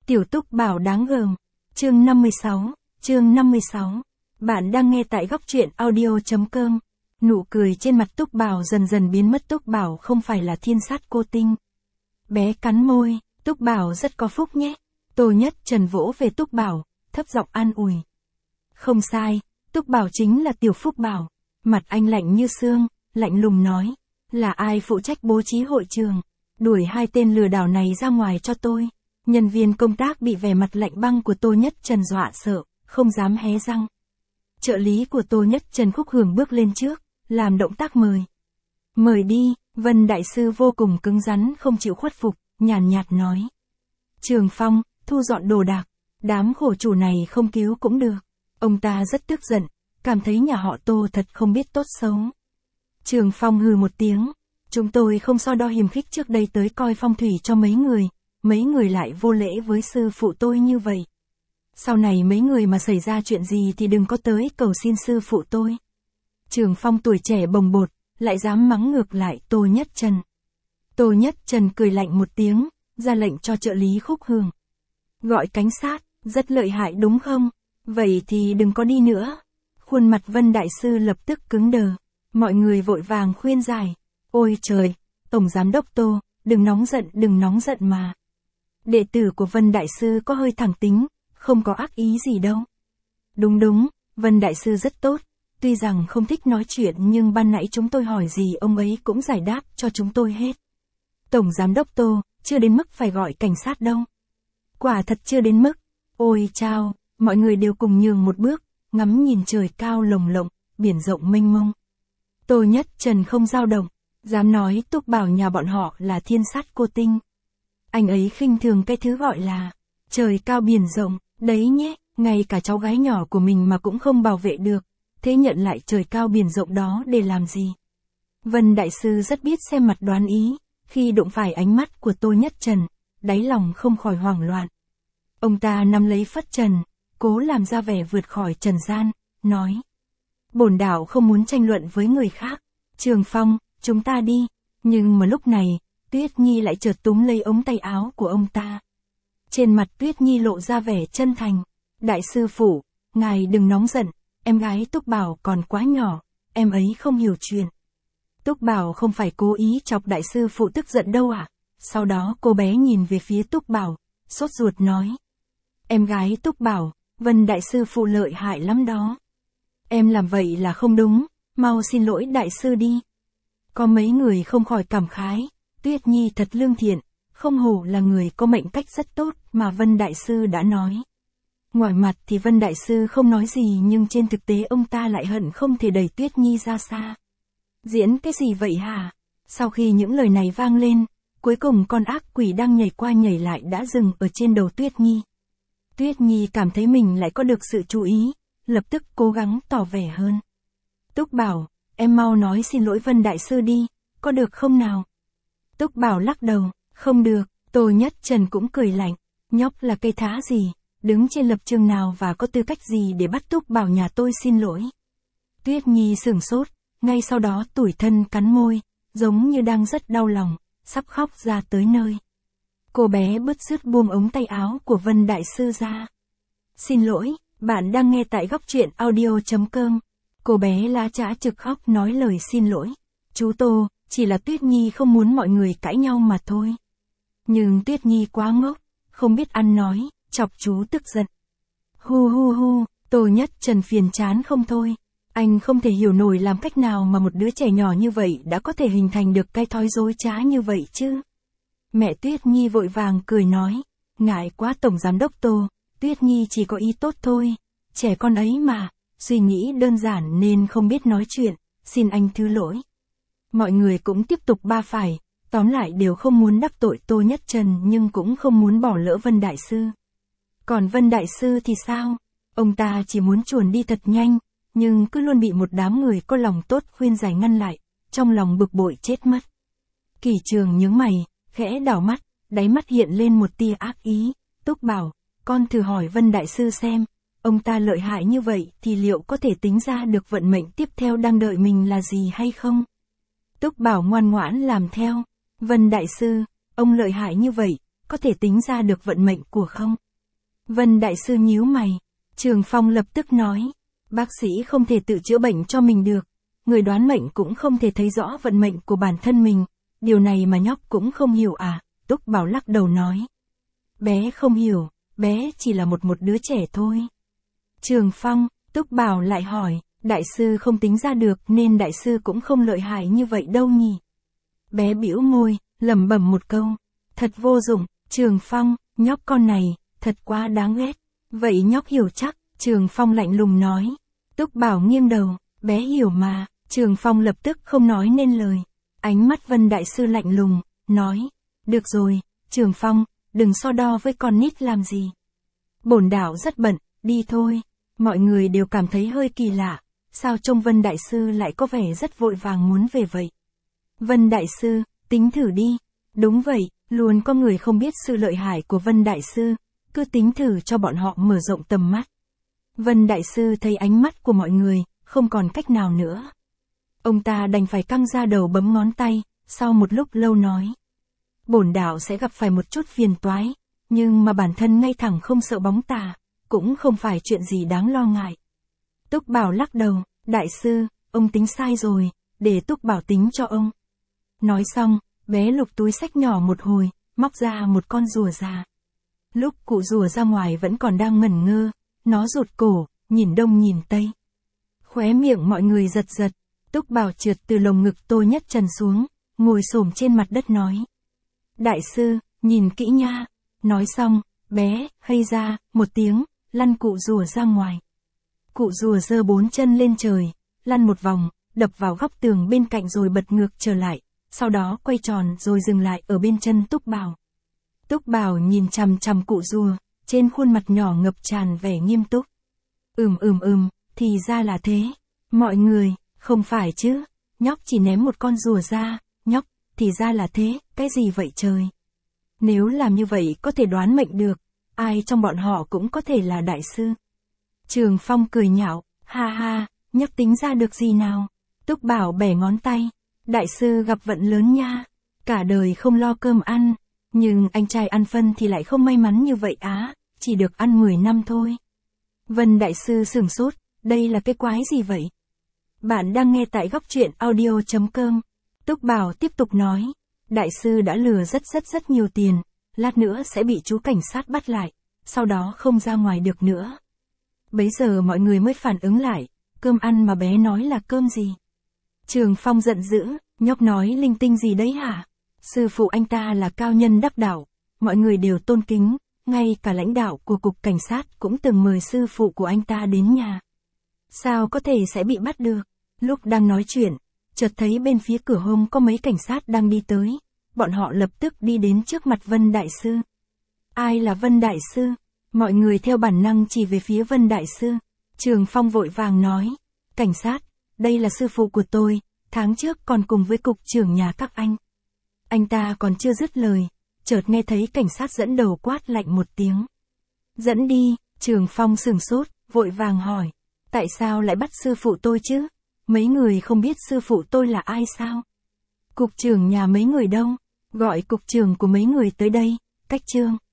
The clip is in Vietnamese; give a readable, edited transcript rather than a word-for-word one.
Tiểu Túc Bảo đáng gờm. Chương 56. Bạn đang nghe tại góc truyện audio.com. Nụ cười trên mặt Túc Bảo dần dần biến mất. Túc Bảo không phải là thiên sát cô tinh. Bé cắn môi, Túc Bảo rất có phúc nhé. Tô Nhất Trần vỗ về Túc Bảo, thấp giọng an ủi. Không sai, Túc Bảo chính là Tiểu Phúc Bảo. Mặt anh lạnh như xương, lạnh lùng nói. Là ai phụ trách bố trí hội trường? Đuổi hai tên lừa đảo này ra ngoài cho tôi. Nhân viên công tác bị vẻ mặt lạnh băng của Tô Nhất Trần dọa sợ, không dám hé răng. Trợ lý của Tô Nhất Trần Khúc Hưởng bước lên trước, làm động tác mời. Mời đi, Vân Đại Sư vô cùng cứng rắn không chịu khuất phục, nhàn nhạt nói. Trường Phong, thu dọn đồ đạc, đám khổ chủ này không cứu cũng được. Ông ta rất tức giận, cảm thấy nhà họ Tô thật không biết tốt xấu. Trường Phong hừ một tiếng, chúng tôi không so đo hiềm khích trước đây tới coi phong thủy cho mấy người lại vô lễ với sư phụ tôi như vậy. Sau này mấy người mà xảy ra chuyện gì thì đừng có tới cầu xin sư phụ tôi. Trường Phong tuổi trẻ bồng bột, lại dám mắng ngược lại Tô Nhất Trần. Tô Nhất Trần cười lạnh một tiếng, ra lệnh cho trợ lý Khúc Hưởng. Gọi cảnh sát, rất lợi hại đúng không? Vậy thì đừng có đi nữa. Khuôn mặt Vân Đại Sư lập tức cứng đờ. Mọi người vội vàng khuyên giải. Ôi trời, Tổng Giám Đốc Tô, đừng nóng giận mà. Đệ tử của Vân Đại Sư có hơi thẳng tính, không có ác ý gì đâu. Đúng, Vân Đại Sư rất tốt, tuy rằng không thích nói chuyện nhưng ban nãy chúng tôi hỏi gì ông ấy cũng giải đáp cho chúng tôi hết. Tổng Giám Đốc Tô, chưa đến mức phải gọi cảnh sát đâu. Quả thật chưa đến mức. Ôi chao, mọi người đều cùng nhường một bước, ngắm nhìn trời cao lồng lộng, biển rộng mênh mông. Tô Nhất Trần không dao động, dám nói Túc Bảo nhà bọn họ là thiên sát cô tinh. Anh ấy khinh thường cái thứ gọi là trời cao biển rộng, đấy nhé, ngay cả cháu gái nhỏ của mình mà cũng không bảo vệ được, thế nhận lại trời cao biển rộng đó để làm gì? Vân Đại Sư rất biết xem mặt đoán ý, khi đụng phải ánh mắt của Tô Nhất Trần, đáy lòng không khỏi hoảng loạn. Ông ta nắm lấy phất trần, cố làm ra vẻ vượt khỏi trần gian, nói. Bổn đạo không muốn tranh luận với người khác. Trường Phong, chúng ta đi. Nhưng mà lúc này, Tuyết Nhi lại chợt túm lấy ống tay áo của ông ta. Trên mặt Tuyết Nhi lộ ra vẻ chân thành. Đại sư phụ, ngài đừng nóng giận, em gái Túc Bảo còn quá nhỏ, em ấy không hiểu chuyện. Túc Bảo không phải cố ý chọc đại sư phụ tức giận đâu ạ. Sau đó cô bé nhìn về phía Túc Bảo, sốt ruột nói. Em gái Túc Bảo, Vân Đại sư phụ lợi hại lắm đó. Em làm vậy là không đúng, mau xin lỗi đại sư đi. Có mấy người không khỏi cảm khái, Tuyết Nhi thật lương thiện, không hổ là người có mệnh cách rất tốt mà Vân Đại sư đã nói. Ngoài mặt thì Vân Đại sư không nói gì nhưng trên thực tế ông ta lại hận không thể đẩy Tuyết Nhi ra xa. Diễn cái gì vậy hả? Sau khi những lời này vang lên, cuối cùng con ác quỷ đang nhảy qua nhảy lại đã dừng ở trên đầu Tuyết Nhi. Tuyết Nhi cảm thấy mình lại có được sự chú ý, lập tức cố gắng tỏ vẻ hơn. Túc Bảo, em mau nói xin lỗi Vân Đại sư đi, có được không nào? Túc Bảo lắc đầu, không được. Tô Nhất Trần cũng cười lạnh, nhóc là cây thá gì, đứng trên lập trường nào và có tư cách gì để bắt Túc Bảo nhà tôi xin lỗi? Tuyết Nhi sửng sốt, ngay sau đó tủi thân cắn môi, giống như đang rất đau lòng, sắp khóc ra tới nơi. Cô bé bứt rứt buông ống tay áo của Vân Đại sư ra. Xin lỗi, bạn đang nghe tại góc truyện audio.com. Cô bé lá chã trực khóc nói lời xin lỗi. Chú Tô, chỉ là Tuyết Nhi không muốn mọi người cãi nhau mà thôi. Nhưng Tuyết Nhi quá ngốc, không biết ăn nói, chọc chú tức giận. Hu, Tô Nhất Trần phiền chán không thôi. Anh không thể hiểu nổi làm cách nào mà một đứa trẻ nhỏ như vậy đã có thể hình thành được cái thói dối trá như vậy chứ. Mẹ Tuyết Nhi vội vàng cười nói, ngại quá Tổng Giám Đốc Tô, Tuyết Nhi chỉ có ý tốt thôi, trẻ con ấy mà, suy nghĩ đơn giản nên không biết nói chuyện, xin anh thứ lỗi. Mọi người cũng tiếp tục ba phải, tóm lại đều không muốn đắc tội Tô Nhất Trần nhưng cũng không muốn bỏ lỡ Vân Đại Sư. Còn Vân Đại Sư thì sao? Ông ta chỉ muốn chuồn đi thật nhanh, nhưng cứ luôn bị một đám người có lòng tốt khuyên giải ngăn lại, trong lòng bực bội chết mất. Kỳ Trường nhướng mày, khẽ đảo mắt, đáy mắt hiện lên một tia ác ý. Túc Bảo, con thử hỏi Vân Đại sư xem, ông ta lợi hại như vậy thì liệu có thể tính ra được vận mệnh tiếp theo đang đợi mình là gì hay không? Túc Bảo ngoan ngoãn làm theo. Vân Đại sư, ông lợi hại như vậy, có thể tính ra được vận mệnh của không? Vân Đại Sư nhíu mày. Trường Phong lập tức nói, bác sĩ không thể tự chữa bệnh cho mình được. Người đoán mệnh cũng không thể thấy rõ vận mệnh của bản thân mình. Điều này mà nhóc cũng không hiểu à? Túc Bảo lắc đầu nói. Bé không hiểu, bé chỉ là một đứa trẻ thôi. Trường Phong, Túc Bảo lại hỏi, Đại Sư không tính ra được nên Đại Sư cũng không lợi hại như vậy đâu nhỉ? Bé bĩu môi, lẩm bẩm một câu. Thật vô dụng, Trường Phong, nhóc con này, thật quá đáng ghét. Vậy nhóc hiểu chắc, Trường Phong lạnh lùng nói. Túc Bảo nghiêng đầu, bé hiểu mà, Trường Phong lập tức không nói nên lời. Ánh mắt Vân Đại Sư lạnh lùng, nói. Được rồi, Trường Phong, đừng so đo với con nít làm gì. Bổn đạo rất bận, đi thôi. Mọi người đều cảm thấy hơi kỳ lạ, sao trông Vân Đại Sư lại có vẻ rất vội vàng muốn về vậy. Vân Đại Sư, tính thử đi. Đúng vậy, luôn có người không biết sự lợi hại của Vân Đại Sư, cứ tính thử cho bọn họ mở rộng tầm mắt. Vân Đại Sư thấy ánh mắt của mọi người, không còn cách nào nữa. Ông ta đành phải căng ra đầu bấm ngón tay, sau một lúc lâu nói. Bổn đạo sẽ gặp phải một chút phiền toái, nhưng mà bản thân ngay thẳng không sợ bóng tà, cũng không phải chuyện gì đáng lo ngại. Túc Bảo lắc đầu, Đại Sư, ông tính sai rồi, để Túc Bảo tính cho ông. Nói xong, bé lục túi xách nhỏ một hồi, móc ra một con rùa già. Lúc cụ rùa ra ngoài vẫn còn đang ngẩn ngơ, nó rụt cổ, nhìn đông nhìn tây. Khóe miệng mọi người giật giật, Túc Bảo trượt từ lồng ngực Tô Nhất Trần xuống, ngồi xổm trên mặt đất nói. Đại Sư, nhìn kỹ nha. Nói xong, bé, hây ra, một tiếng, lăn cụ rùa ra ngoài. Cụ rùa giơ 4 chân lên trời, lăn một vòng, đập vào góc tường bên cạnh rồi bật ngược trở lại, sau đó quay tròn rồi dừng lại ở bên chân Túc Bảo. Túc Bảo nhìn chằm chằm cụ rùa, trên khuôn mặt nhỏ ngập tràn vẻ nghiêm túc. Thì ra là thế. Mọi người, không phải chứ, nhóc chỉ ném một con rùa ra, nhóc, thì ra là thế, cái gì vậy trời? Nếu làm như vậy có thể đoán mệnh được, ai trong bọn họ cũng có thể là Đại Sư. Trường Phong cười nhạo, ha ha, nhóc tính ra được gì nào? Túc Bảo bẻ ngón tay, Đại Sư gặp vận lớn nha, cả đời không lo cơm ăn, nhưng anh trai ăn phân thì lại không may mắn như vậy á, chỉ được ăn 10 năm thôi. Vân Đại Sư sửng sốt, đây là cái quái gì vậy? Bạn đang nghe tại góc truyện audio.com. Túc Bảo tiếp tục nói, Đại Sư đã lừa rất nhiều tiền, lát nữa sẽ bị chú cảnh sát bắt lại, sau đó không ra ngoài được nữa. Bấy giờ mọi người mới phản ứng lại, cơm ăn mà bé nói là cơm gì? Trường Phong giận dữ, nhóc nói linh tinh gì đấy hả? Sư phụ anh ta là cao nhân đắc đạo, mọi người đều tôn kính, ngay cả lãnh đạo của cục cảnh sát cũng từng mời sư phụ của anh ta đến nhà. Sao có thể sẽ bị bắt được? Lúc đang nói chuyện, chợt thấy bên phía cửa hông có mấy cảnh sát đang đi tới, bọn họ lập tức đi đến trước mặt Vân Đại Sư. Ai là Vân Đại Sư? Mọi người theo bản năng chỉ về phía Vân Đại Sư. Trường Phong vội vàng nói, cảnh sát, đây là sư phụ của tôi, tháng trước còn cùng với cục trưởng nhà các anh. Anh ta còn chưa dứt lời, chợt nghe thấy cảnh sát dẫn đầu quát lạnh một tiếng. Dẫn đi, Trường Phong sửng sốt, vội vàng hỏi, tại sao lại bắt sư phụ tôi chứ? Mấy người không biết sư phụ tôi là ai sao? Cục trưởng nhà mấy người đâu? Gọi cục trưởng của mấy người tới đây, Cách Trương.